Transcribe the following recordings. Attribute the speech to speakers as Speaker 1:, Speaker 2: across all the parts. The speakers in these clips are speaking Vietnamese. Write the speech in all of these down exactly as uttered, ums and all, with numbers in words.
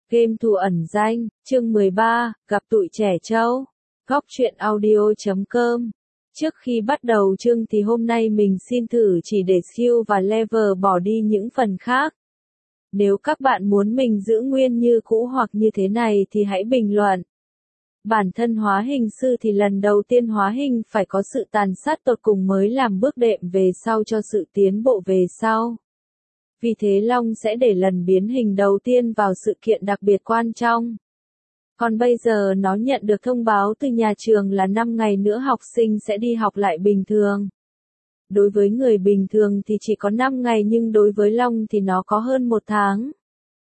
Speaker 1: Game thủ ẩn danh, chương mười ba, gặp tụi trẻ trâu. Góc truyện audio chấm com. Trước khi bắt đầu chương thì hôm nay mình xin thử chỉ để skill và level bỏ đi những phần khác. Nếu các bạn muốn mình giữ nguyên như cũ hoặc như thế này thì hãy bình luận. Bản thân hóa hình sư thì lần đầu tiên hóa hình phải có sự tàn sát tột cùng mới làm bước đệm về sau cho sự tiến bộ về sau. Vì thế Long sẽ để lần biến hình đầu tiên vào sự kiện đặc biệt quan trọng. Còn bây giờ nó nhận được thông báo từ nhà trường là năm ngày nữa học sinh sẽ đi học lại bình thường. Đối với người bình thường thì chỉ có năm ngày nhưng đối với Long thì nó có hơn một tháng.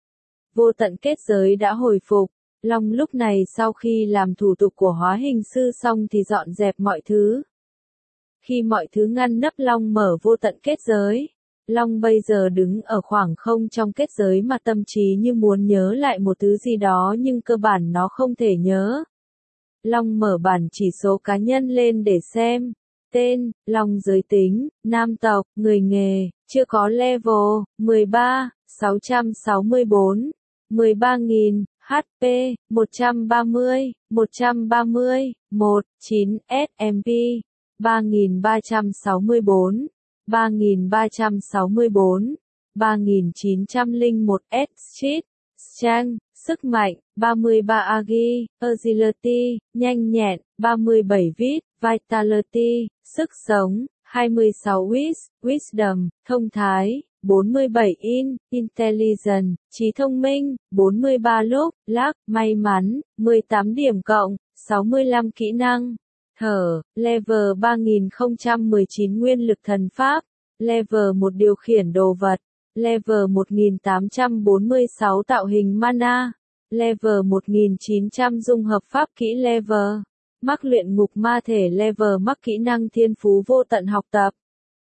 Speaker 1: Vô tận kết giới đã hồi phục. Long lúc này sau khi làm thủ tục của hóa hình sư xong thì dọn dẹp mọi thứ. Khi mọi thứ ngăn nắp Long mở vô tận kết giới. Long bây giờ đứng ở khoảng không trong kết giới mà tâm trí như muốn nhớ lại một thứ gì đó nhưng cơ bản nó không thể nhớ. Long mở bản chỉ số cá nhân lên để xem. Tên, Long giới tính, nam tộc, người nghề, chưa có level, mười ba, sáu trăm sáu mươi tư, mười ba nghìn, hát pê, một trăm ba mươi, một trăm ba mươi, một, chín, ét em pê, ba nghìn ba trăm sáu mươi tư. ba nghìn ba trăm sáu mươi tư, ba nghìn chín trăm lẻ một S Street, Strength, sức mạnh, ba mươi ba Agi, Agility, nhanh nhẹn, ba mươi bảy Vit, Vitality, sức sống, hai mươi sáu Wis, Wisdom, thông thái, bốn mươi bảy In, Intelligence, trí thông minh, bốn mươi ba Luck, Luck, may mắn, mười tám điểm cộng, sáu mươi lăm kỹ năng. Thở, level ba nghìn không trăm mười chín nguyên lực thần pháp, level một điều khiển đồ vật, level một nghìn tám trăm bốn mươi sáu tạo hình mana, level một nghìn chín trăm dung hợp pháp kỹ level, mắc luyện ngục ma thể level mắc kỹ năng thiên phú vô tận học tập,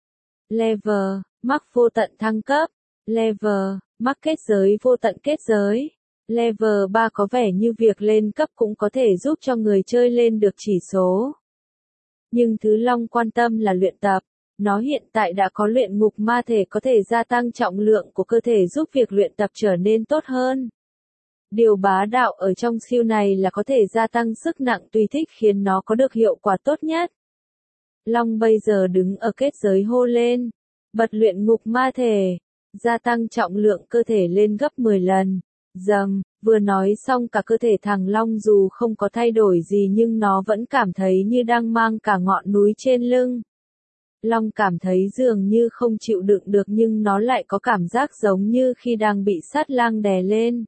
Speaker 1: level, mắc vô tận thăng cấp, level, mắc kết giới vô tận kết giới. Level ba có vẻ như việc lên cấp cũng có thể giúp cho người chơi lên được chỉ số. Nhưng thứ Long quan tâm là luyện tập. Nó hiện tại đã có luyện ngục ma thể có thể gia tăng trọng lượng của cơ thể giúp việc luyện tập trở nên tốt hơn. Điều bá đạo ở trong skill này là có thể gia tăng sức nặng tùy thích khiến nó có được hiệu quả tốt nhất. Long bây giờ đứng ở kết giới hô lên. Bật luyện ngục ma thể. Gia tăng trọng lượng cơ thể lên gấp mười lần. Dầm, vừa nói xong cả cơ thể thằng Long dù không có thay đổi gì nhưng nó vẫn cảm thấy như đang mang cả ngọn núi trên lưng. Long cảm thấy dường như không chịu đựng được nhưng nó lại có cảm giác giống như khi đang bị sát lang đè lên.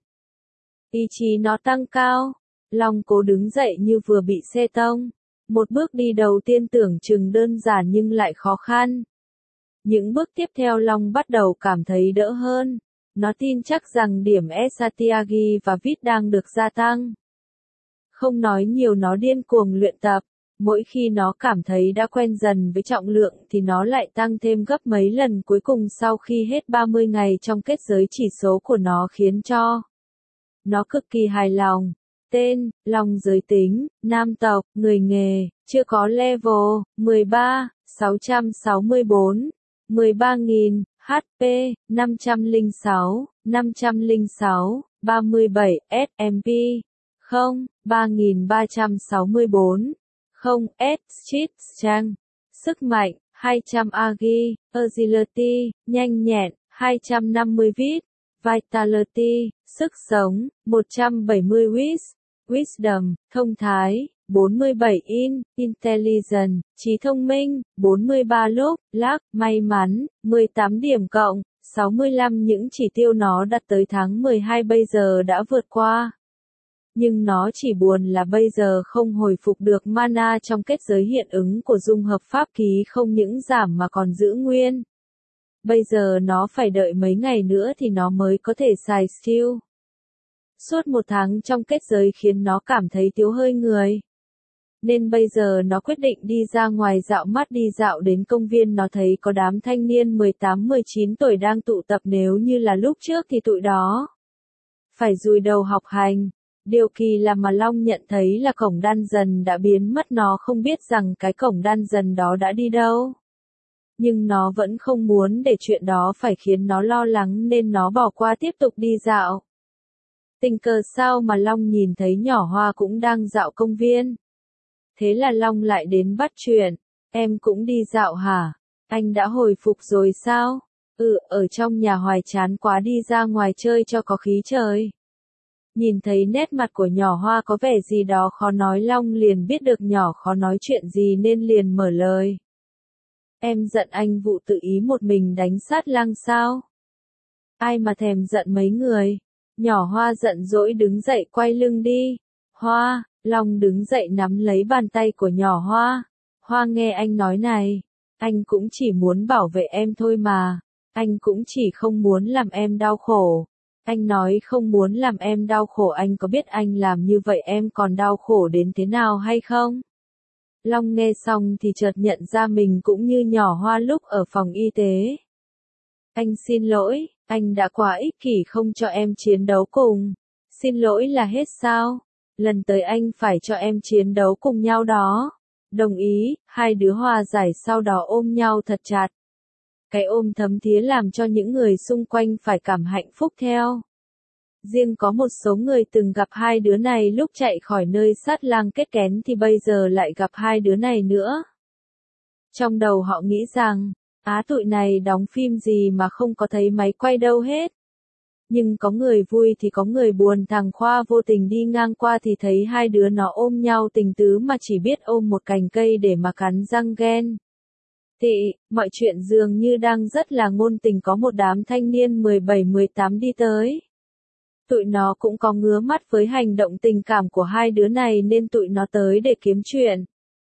Speaker 1: Ý chí nó tăng cao. Long cố đứng dậy như vừa bị xe tông. Một bước đi đầu tiên tưởng chừng đơn giản nhưng lại khó khăn. Những bước tiếp theo Long bắt đầu cảm thấy đỡ hơn. Nó tin chắc rằng điểm Esatiagi và Vit đang được gia tăng. Không nói nhiều nó điên cuồng luyện tập. Mỗi khi nó cảm thấy đã quen dần với trọng lượng thì nó lại tăng thêm gấp mấy lần cuối cùng sau khi hết ba mươi ngày trong kết giới chỉ số của nó khiến cho nó cực kỳ hài lòng. Tên, Long giới tính, nam tộc, người nghề, chưa có level, mười ba, sáu trăm sáu mươi tư, mười ba nghìn, hát pê, năm trăm lẻ sáu, năm trăm lẻ sáu, ba mươi bảy S em pê, không, ba nghìn ba trăm sáu mươi tư. không S Street Strength, sức mạnh, hai trăm Agi, Agility, nhanh nhẹn, hai trăm năm mươi Vit, Vitality, sức sống, một trăm bảy mươi Wis, Wisdom, thông thái, bốn mươi bảy In, Intelligence, trí thông minh, bốn mươi ba Luck, Luck, may mắn, mười tám điểm cộng, sáu mươi lăm những chỉ tiêu nó đặt tới tháng mười hai bây giờ đã vượt qua. Nhưng nó chỉ buồn là bây giờ không hồi phục được mana trong kết giới hiện ứng của dung hợp pháp ký không những giảm mà còn giữ nguyên. Bây giờ nó phải đợi mấy ngày nữa thì nó mới có thể xài skill. Suốt một tháng trong kết giới khiến nó cảm thấy thiếu hơi người. Nên bây giờ nó quyết định đi ra ngoài dạo mắt đi dạo đến công viên nó thấy có đám thanh niên mười tám mười chín tuổi đang tụ tập nếu như là lúc trước thì tụi đó phải dùi đầu học hành. Điều kỳ là mà Long nhận thấy là cổng đan dần đã biến mất nó không biết rằng cái cổng đan dần đó đã đi đâu. Nhưng nó vẫn không muốn để chuyện đó phải khiến nó lo lắng nên nó bỏ qua tiếp tục đi dạo. Tình cờ sao mà Long nhìn thấy nhỏ Hoa cũng đang dạo công viên. Thế là Long lại đến bắt chuyện. Em cũng đi dạo hả? Anh đã hồi phục rồi sao? Ừ, ở trong nhà hoài chán quá đi ra ngoài chơi cho có khí trời. Nhìn thấy nét mặt của nhỏ Hoa có vẻ gì đó khó nói, Long liền biết được nhỏ khó nói chuyện gì nên liền mở lời. Em giận anh vụ tự ý một mình đánh sát Lăng sao? Ai mà thèm giận mấy người. Nhỏ Hoa giận dỗi đứng dậy quay lưng đi. Hoa, Long đứng dậy nắm lấy bàn tay của nhỏ Hoa. Hoa nghe anh nói này. Anh cũng chỉ muốn bảo vệ em thôi mà. Anh cũng chỉ không muốn làm em đau khổ. Anh nói không muốn làm em đau khổ, anh có biết anh làm như vậy em còn đau khổ đến thế nào hay không? Long nghe xong thì chợt nhận ra mình cũng như nhỏ Hoa lúc ở phòng y tế. Anh xin lỗi, anh đã quá ích kỷ không cho em chiến đấu cùng. Xin lỗi là hết sao? Lần tới anh phải cho em chiến đấu cùng nhau đó. Đồng ý, hai đứa hòa giải sau đó ôm nhau thật chặt. Cái ôm thấm thía làm cho những người xung quanh phải cảm hạnh phúc theo. Riêng có một số người từng gặp hai đứa này lúc chạy khỏi nơi sát lang kết kén thì bây giờ lại gặp hai đứa này nữa. Trong đầu họ nghĩ rằng, á tụi này đóng phim gì mà không có thấy máy quay đâu hết. Nhưng có người vui thì có người buồn, thằng Khoa vô tình đi ngang qua thì thấy hai đứa nó ôm nhau tình tứ mà chỉ biết ôm một cành cây để mà cắn răng ghen. Tị, mọi chuyện dường như đang rất là ngôn tình, có một đám thanh niên mười bảy mười tám đi tới. Tụi nó cũng có ngứa mắt với hành động tình cảm của hai đứa này nên tụi nó tới để kiếm chuyện.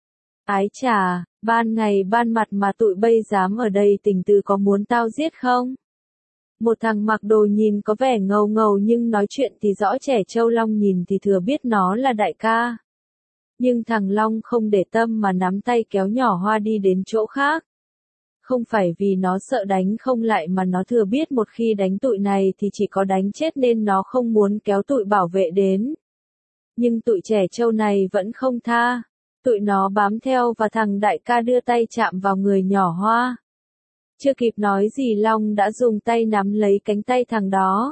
Speaker 1: Ái chà, ban ngày ban mặt mà tụi bây dám ở đây tình tứ, có muốn tao giết không? Một thằng mặc đồ nhìn có vẻ ngầu ngầu nhưng nói chuyện thì rõ trẻ trâu. Long nhìn thì thừa biết nó là đại ca. Nhưng thằng Long không để tâm mà nắm tay kéo nhỏ Hoa đi đến chỗ khác. Không phải vì nó sợ đánh không lại mà nó thừa biết một khi đánh tụi này thì chỉ có đánh chết nên nó không muốn kéo tụi bảo vệ đến. Nhưng tụi trẻ trâu này vẫn không tha. Tụi nó bám theo và thằng đại ca đưa tay chạm vào người nhỏ Hoa. Chưa kịp nói gì Long đã dùng tay nắm lấy cánh tay thằng đó.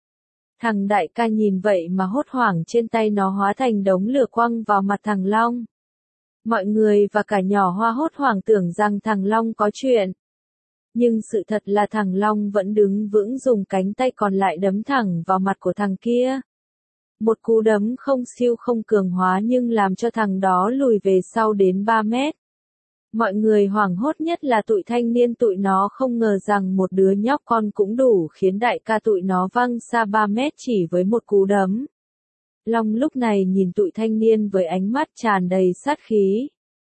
Speaker 1: Thằng đại ca nhìn vậy mà hốt hoảng, trên tay nó hóa thành đống lửa quăng vào mặt thằng Long. Mọi người và cả nhỏ Hoa hốt hoảng tưởng rằng thằng Long có chuyện. Nhưng sự thật là thằng Long vẫn đứng vững, dùng cánh tay còn lại đấm thẳng vào mặt của thằng kia. Một cú đấm không siêu không cường hóa nhưng làm cho thằng đó lùi về sau đến ba mét. Mọi người hoảng hốt, nhất là tụi thanh niên, tụi nó không ngờ rằng một đứa nhóc con cũng đủ khiến đại ca tụi nó văng xa ba mét chỉ với một cú đấm. Long lúc này nhìn tụi thanh niên với ánh mắt tràn đầy sát khí.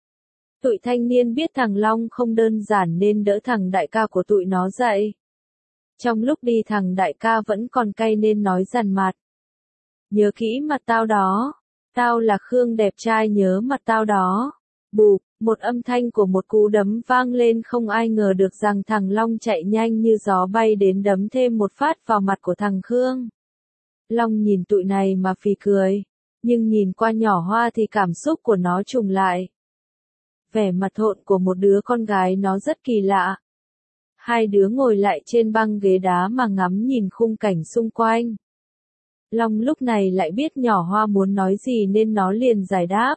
Speaker 1: Tụi thanh niên biết thằng Long không đơn giản nên đỡ thằng đại ca của tụi nó dậy. Trong lúc đi thằng đại ca vẫn còn cay nên nói dằn mặt. Nhớ kỹ mặt tao đó. Tao là Khương đẹp trai, nhớ mặt tao đó. Bụp, một âm thanh của một cú đấm vang lên, không ai ngờ được rằng thằng Long chạy nhanh như gió bay đến đấm thêm một phát vào mặt của thằng Khương. Long nhìn tụi này mà phì cười, nhưng nhìn qua nhỏ Hoa thì cảm xúc của nó trùng lại. Vẻ mặt hỗn của một đứa con gái nó rất kỳ lạ. Hai đứa ngồi lại trên băng ghế đá mà ngắm nhìn khung cảnh xung quanh. Long lúc này lại biết nhỏ Hoa muốn nói gì nên nó liền giải đáp.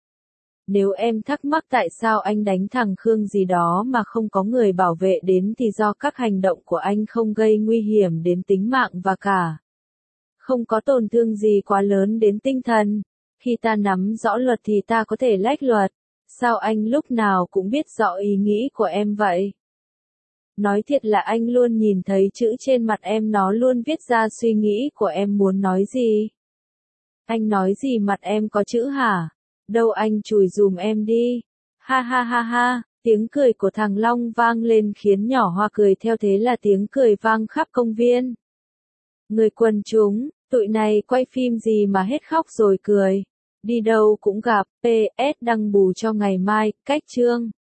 Speaker 1: Nếu em thắc mắc tại sao anh đánh thằng Khương gì đó mà không có người bảo vệ đến thì do các hành động của anh không gây nguy hiểm đến tính mạng và cả không có tổn thương gì quá lớn đến tinh thần. Khi ta nắm rõ luật thì ta có thể lách luật. Sao anh lúc nào cũng biết rõ ý nghĩ của em vậy? Nói thiệt là anh luôn nhìn thấy chữ trên mặt em, nó luôn viết ra suy nghĩ của em muốn nói gì. Anh nói gì mặt em có chữ hả? Đâu, anh chùi dùm em đi. Ha ha ha ha, tiếng cười của thằng Long vang lên khiến nhỏ Hoa cười theo, thế là tiếng cười vang khắp công viên. Người quần chúng, tụi này quay phim gì mà hết khóc rồi cười. Đi đâu cũng gặp, pê ét đăng bù cho ngày mai, cách chương.